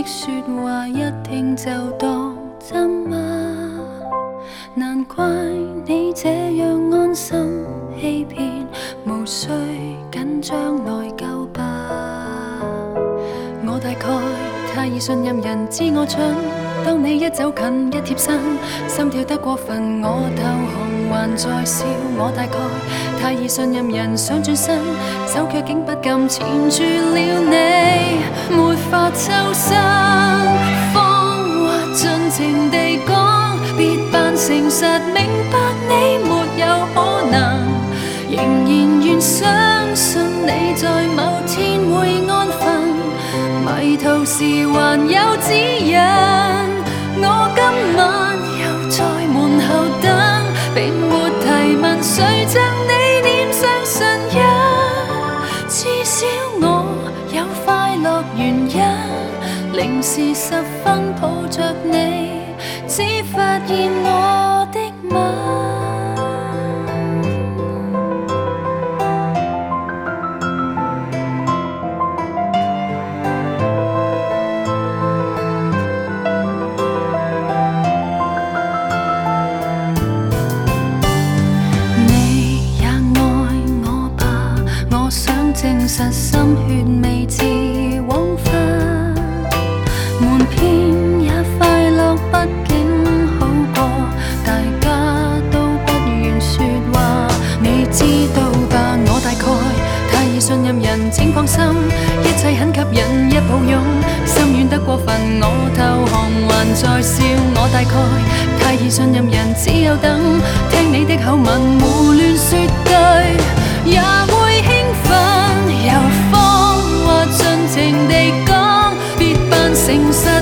说話一聽就當真嗎？難怪你這樣安心欺騙，無需緊張內疚吧。我大概太易信任人，知我蠢。當你一走近一貼身，心跳得過分，我頭紅還在笑。我大概太易信任人，想轉身，手卻竟不禁纏住了你，沒法抽身。謊話盡情地講，別扮誠實，明白你沒有可能，仍然願相信你在某天會安分。迷途時還有指引，我今晚又在門後等，並沒提問誰贈你臉上唇印。至少我有快樂原因，零時10分抱着你，只發現我的吻。證實心血未至枉費，瞞騙也快樂，畢竟好過大家都不願說話。你知道吧？我大概太易信任人，請放心，一切很吸引，一抱擁，心軟得過分，我投降還在笑。我大概太易信任人，只有等聽你的口吻，胡亂說對，也會興奮。由謊話盡情地講，別扮誠實。